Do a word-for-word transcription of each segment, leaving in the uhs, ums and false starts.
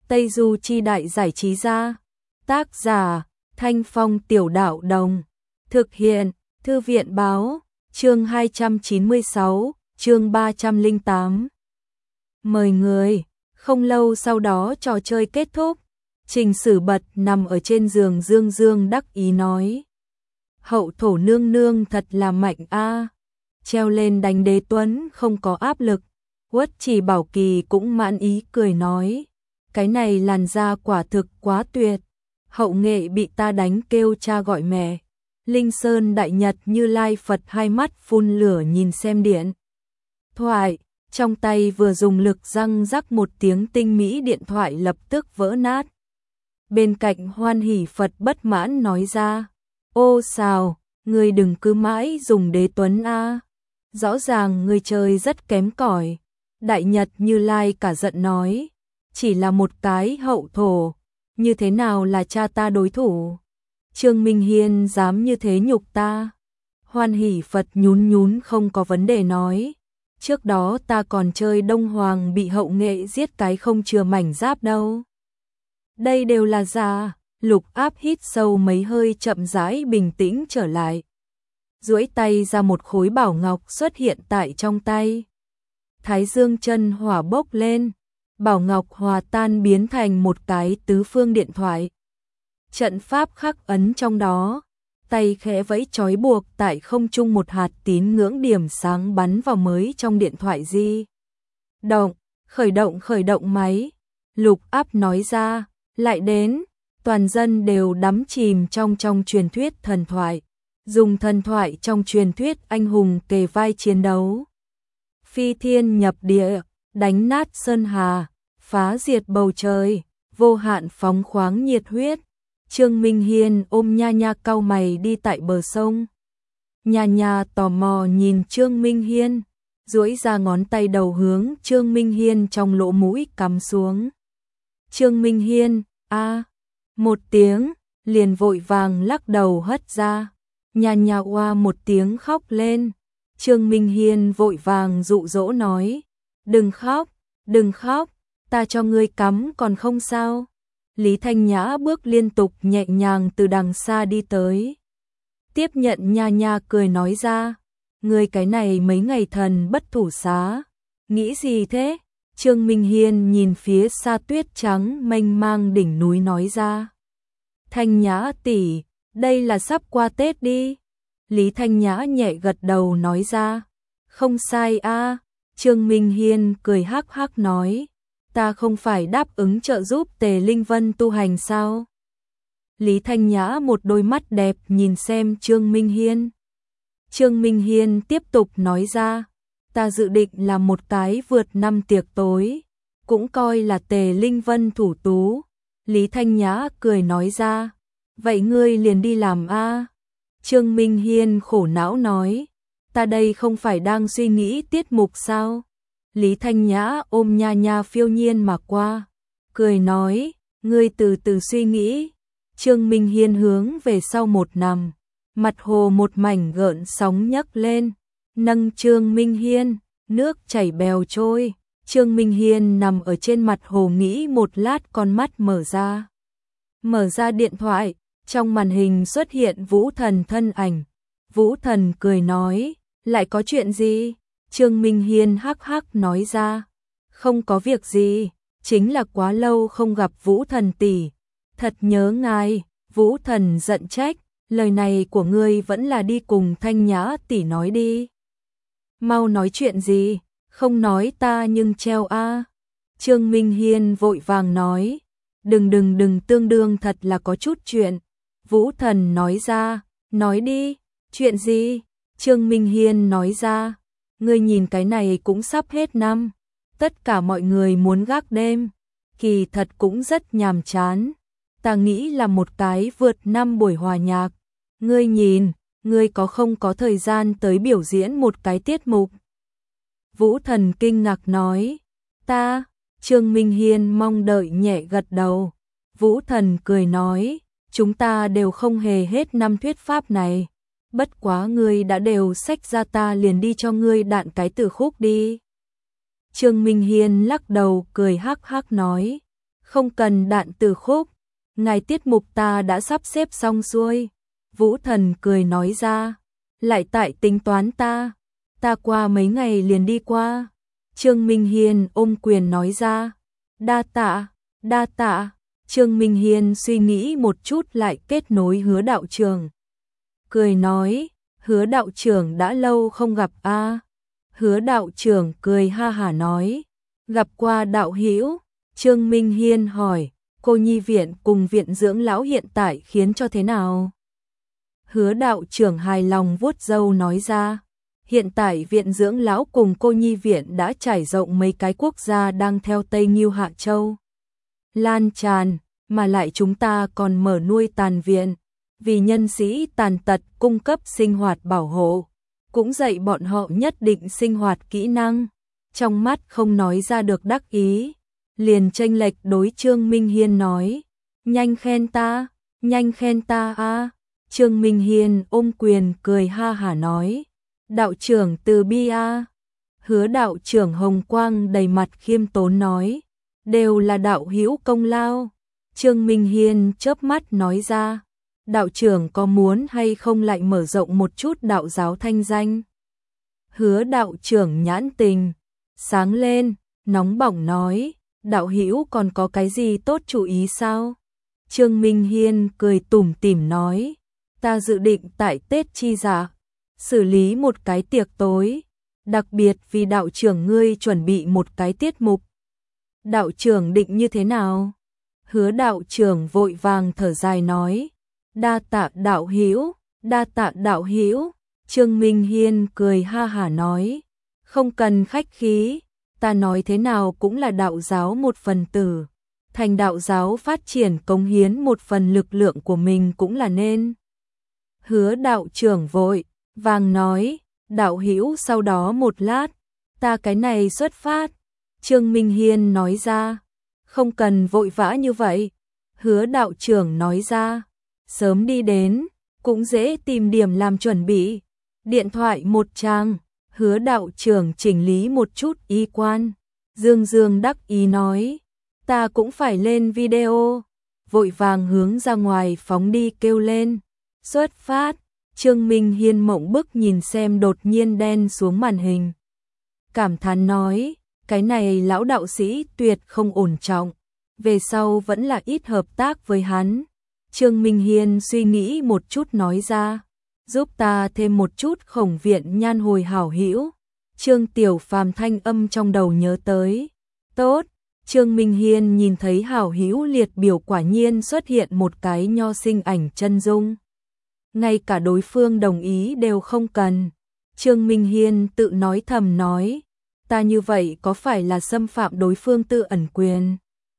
Tây Du Chi Đại Giải Trí Gia. Tác giả Thanh Phong Tiểu Đạo Đồng. Thực hiện Thư viện Báo. Chương hai trăm chín mươi sáu, chương ba trăm lẻ tám. Mời người. Không lâu sau đó trò chơi kết thúc. Trình Sử Bật nằm ở trên giường dương dương đắc ý nói: Hậu thổ nương nương thật là mạnh a. Treo lên đánh Đế Tuấn không có áp lực. Uất Chỉ Bảo Kỳ cũng mãn ý cười nói: cái này làn da quả thực quá tuyệt. Hậu nghệ bị ta đánh kêu cha gọi mẹ. Linh Sơn Đại Nhật Như Lai Phật hai mắt phun lửa nhìn xem điện thoại, trong tay vừa dùng lực răng rắc một tiếng tinh mỹ điện thoại lập tức vỡ nát. Bên cạnh Hoan Hỷ Phật bất mãn nói ra: ô sao, ngươi đừng cứ mãi dùng Đế Tuấn a, rõ ràng ngươi chơi rất kém cỏi. Đại Nhật Như Lai cả giận nói: chỉ là một cái hậu thổ, như thế nào là cha ta đối thủ? Trương Minh Hiên dám như thế nhục ta? Hoan Hỷ Phật nhún nhún không có vấn đề nói: trước đó ta còn chơi Đông Hoàng bị hậu nghệ giết cái không chừa mảnh giáp đâu. Đây đều là giả. Lục Áp hít sâu mấy hơi chậm rãi bình tĩnh trở lại. Duỗi tay ra một khối bảo ngọc xuất hiện tại trong tay. Thái dương chân hỏa bốc lên. Bảo ngọc hòa tan biến thành một cái tứ phương điện thoại. Trận pháp khắc ấn trong đó. Tay khẽ vẫy trói buộc tại không trung một hạt tín ngưỡng điểm sáng bắn vào mới trong điện thoại di động. Khởi động khởi động máy. Lục Áp nói ra. Lại đến. Toàn dân đều đắm chìm trong trong truyền thuyết thần thoại. Dùng thần thoại trong truyền thuyết anh hùng kề vai chiến đấu. Phi thiên nhập địa, đánh nát sơn hà, phá diệt bầu trời, vô hạn phóng khoáng nhiệt huyết. Trương Minh Hiên ôm Nha Nha cau mày đi tại bờ sông. Nha Nha tò mò nhìn Trương Minh Hiên, duỗi ra ngón tay đầu hướng Trương Minh Hiên trong lỗ mũi cắm xuống. Trương Minh Hiên, a, một tiếng, liền vội vàng lắc đầu hất ra. Nha Nha oa một tiếng khóc lên. Trương Minh Hiên vội vàng dụ dỗ nói: đừng khóc, đừng khóc, ta cho ngươi cắm còn không sao. Lý Thanh Nhã bước liên tục nhẹ nhàng từ đằng xa đi tới. Tiếp nhận Nha Nha cười nói ra: ngươi cái này mấy ngày thần bất thủ xá, nghĩ gì thế? Trương Minh Hiên nhìn phía xa tuyết trắng mênh mang đỉnh núi nói ra: Thanh Nhã tỷ, đây là sắp qua Tết đi. Lý Thanh Nhã nhẹ gật đầu nói ra: không sai a. Trương Minh Hiên cười hắc hắc nói: ta không phải đáp ứng trợ giúp Tề Linh Vân tu hành sao? Lý Thanh Nhã một đôi mắt đẹp nhìn xem Trương Minh Hiên. Trương Minh Hiên tiếp tục nói ra: ta dự định làm một cái vượt năm tiệc tối, cũng coi là Tề Linh Vân thủ tú. Lý Thanh Nhã cười nói ra: vậy ngươi liền đi làm a. Trương Minh Hiên khổ não nói: ta đây không phải đang suy nghĩ tiết mục sao? Lý Thanh Nhã ôm Nha Nha phiêu nhiên mà qua, cười nói: ngươi từ từ suy nghĩ. Trương Minh Hiên hướng về sau một nằm, mặt hồ một mảnh gợn sóng nhấc lên, nâng Trương Minh Hiên, nước chảy bèo trôi. Trương Minh Hiên nằm ở trên mặt hồ nghĩ một lát, con mắt mở ra. Mở ra điện thoại, trong màn hình xuất hiện Vũ Thần thân ảnh. Vũ Thần cười nói: lại có chuyện gì? Trương Minh Hiên hắc hắc nói ra: không có việc gì, chính là quá lâu không gặp Vũ Thần tỷ, thật nhớ ngài. Vũ Thần giận trách: lời này của ngươi vẫn là đi cùng Thanh Nhã tỷ nói đi. Mau nói chuyện gì, không nói ta nhưng treo a. Trương Minh Hiên vội vàng nói: đừng đừng đừng, tương đương thật là có chút chuyện. Vũ Thần nói ra: nói đi, chuyện gì? Trương Minh Hiên nói ra: ngươi nhìn cái này cũng sắp hết năm, tất cả mọi người muốn gác đêm, kỳ thật cũng rất nhàm chán. Ta nghĩ là một cái vượt năm buổi hòa nhạc. Ngươi nhìn, ngươi có không có thời gian tới biểu diễn một cái tiết mục? Vũ Thần kinh ngạc nói: ta. Trương Minh Hiên mong đợi nhẹ gật đầu. Vũ Thần cười nói: chúng ta đều không hề hết năm thuyết pháp này. Bất quá ngươi đã đều xách ra, ta liền đi cho ngươi đạn cái từ khúc đi. Trương Minh Hiên lắc đầu cười hắc hắc nói: Không cần đạn từ khúc, ngài tiết mục ta đã sắp xếp xong xuôi. Vũ Thần cười nói ra, lại tại tính toán ta, ta qua mấy ngày liền đi qua. Trương Minh Hiên ôm quyền nói ra, đa tạ, đa tạ. Trương Minh Hiên suy nghĩ một chút lại kết nối Hứa đạo trưởng. Cười nói, Hứa đạo trưởng đã lâu không gặp a. À. Hứa đạo trưởng cười ha hả nói, gặp qua đạo hữu. Trương Minh Hiên hỏi, cô nhi viện cùng viện dưỡng lão hiện tại khiến cho thế nào? Hứa đạo trưởng hài lòng vuốt râu nói ra, hiện tại viện dưỡng lão cùng cô nhi viện đã trải rộng mấy cái quốc gia đang theo Tây Ngưu Hạ Châu. Lan tràn, mà lại chúng ta còn mở nuôi tàn viện, vì nhân sĩ tàn tật cung cấp sinh hoạt bảo hộ, cũng dạy bọn họ nhất định sinh hoạt kỹ năng. Trong mắt không nói ra được đắc ý, liền chênh lệch đối Trương Minh Hiên nói, nhanh khen ta, nhanh khen ta a. À. Trương Minh Hiên ôm quyền cười ha hả nói, đạo trưởng từ bi a. À. Hứa đạo trưởng hồng quang đầy mặt khiêm tốn nói, đều là đạo hữu công lao. Trương Minh Hiên chớp mắt nói ra, đạo trưởng có muốn hay không lại mở rộng một chút đạo giáo thanh danh? Hứa đạo trưởng nhãn tình sáng lên, nóng bỏng nói, đạo hữu còn có cái gì tốt chú ý sao? Trương Minh Hiên cười tủm tỉm nói, ta dự định tại Tết chi dạ xử lý một cái tiệc tối, đặc biệt vì đạo trưởng ngươi chuẩn bị một cái tiết mục. Đạo trưởng định như thế nào? Hứa đạo trưởng vội vàng thở dài nói, đa tạ đạo hữu, đa tạ đạo hữu. Trương Minh Hiên cười ha hả nói, không cần khách khí, ta nói thế nào cũng là đạo giáo một phần tử, thành đạo giáo phát triển cống hiến một phần lực lượng của mình cũng là nên. Hứa đạo trưởng vội vàng nói, đạo hữu sau đó một lát, ta cái này xuất phát. Trương Minh Hiên nói ra, không cần vội vã như vậy. Hứa đạo trưởng nói ra, sớm đi đến, cũng dễ tìm điểm làm chuẩn bị. Điện thoại một trang, Hứa đạo trưởng chỉnh lý một chút y quan. Dương Dương đắc ý nói, ta cũng phải lên video. Vội vàng hướng ra ngoài phóng đi kêu lên, xuất phát. Trương Minh Hiên mộng bức nhìn xem đột nhiên đen xuống màn hình. Cảm thán nói, cái này lão đạo sĩ tuyệt không ổn trọng, về sau vẫn là ít hợp tác với hắn. Trương Minh Hiên suy nghĩ một chút nói ra, giúp ta thêm một chút Khổng Viện Nhan hồi hảo hữu. Trương Tiểu Phàm thanh âm trong đầu nhớ tới. Tốt. Trương Minh Hiên nhìn thấy hảo hữu liệt biểu quả nhiên xuất hiện một cái nho sinh ảnh chân dung. Ngay cả đối phương đồng ý đều không cần. Trương Minh Hiên tự nói thầm nói, ta như vậy có phải là xâm phạm đối phương tự ẩn quyền?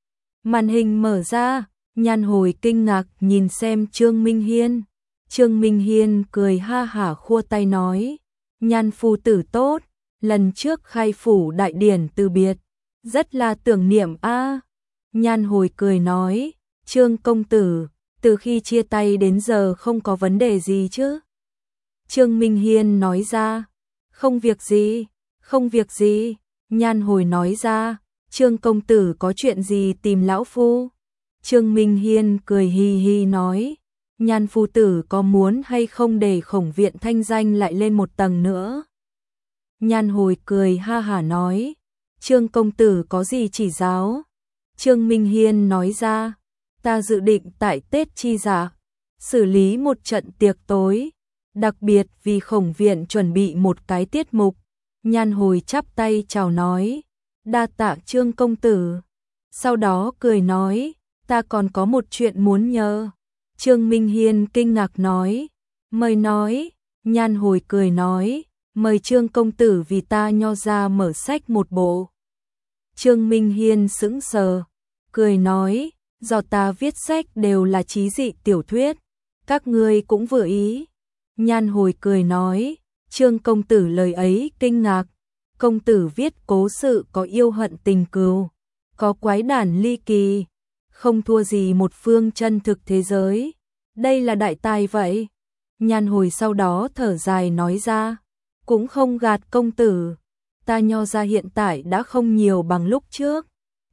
Màn hình mở ra, Nhan hồi kinh ngạc nhìn xem Trương Minh Hiên. Trương Minh Hiên cười ha hả khua tay nói, Nhan phu tử tốt, lần trước khai phủ đại điển từ biệt, rất là tưởng niệm a. À. Nhan hồi cười nói, Trương công tử, từ khi chia tay đến giờ không có vấn đề gì chứ? Trương Minh Hiên nói ra, không việc gì, không việc gì. Nhan hồi nói ra, Trương công tử có chuyện gì tìm lão phu? Trương Minh Hiên cười hi hi nói, Nhan phu tử có muốn hay không để Khổng Viện thanh danh lại lên một tầng nữa? Nhan hồi cười ha hả nói, Trương công tử có gì chỉ giáo? Trương Minh Hiên nói ra, ta dự định tại Tết chi dạ xử lý một trận tiệc tối, đặc biệt vì Khổng Viện chuẩn bị một cái tiết mục. Nhan hồi chắp tay chào nói, đa tạ Trương công tử. Sau đó cười nói, ta còn có một chuyện muốn nhờ. Trương Minh Hiên kinh ngạc nói, mời nói. Nhan hồi cười nói, mời Trương công tử vì ta nho ra mở sách một bộ. Trương Minh Hiên sững sờ, cười nói, do ta viết sách đều là chí dị tiểu thuyết, các ngươi cũng vừa ý. Nhan hồi cười nói, Trương công tử lời ấy kinh ngạc, công tử viết cố sự có yêu hận tình cừu, có quái đản ly kỳ, không thua gì một phương chân thực thế giới, đây là đại tài vậy. Nhan hồi sau đó thở dài nói ra, cũng không gạt công tử, ta nho ra hiện tại đã không nhiều bằng lúc trước,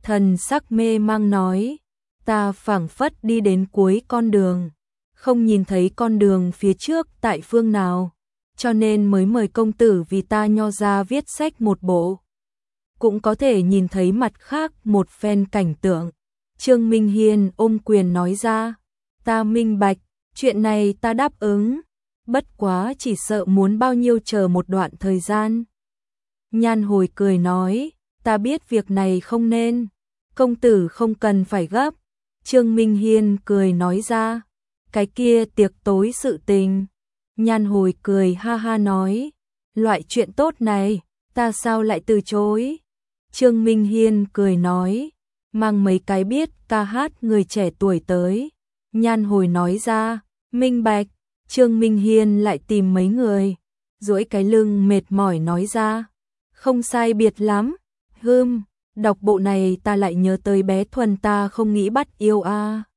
thần sắc mê mang nói, ta phảng phất đi đến cuối con đường, không nhìn thấy con đường phía trước tại phương nào, cho nên mới mời công tử vì ta nho ra viết sách một bộ. Cũng có thể nhìn thấy mặt khác một phen cảnh tượng. Trương Minh Hiên ôm quyền nói ra, ta minh bạch, chuyện này ta đáp ứng, bất quá chỉ sợ muốn bao nhiêu chờ một đoạn thời gian. Nhan Hồi cười nói, ta biết việc này không nên, công tử không cần phải gấp. Trương Minh Hiên cười nói ra, cái kia tiệc tối sự tình. Nhan Hồi cười ha ha nói, loại chuyện tốt này, ta sao lại từ chối. Trương Minh Hiên cười nói, mang mấy cái biết ca hát người trẻ tuổi tới. Nhan Hồi nói ra, minh bạch. Trương Minh Hiên lại tìm mấy người, duỗi cái lưng mệt mỏi nói ra, không sai biệt lắm. Hừm, đọc bộ này ta lại nhớ tới bé Thuần ta không nghĩ bắt yêu a. À.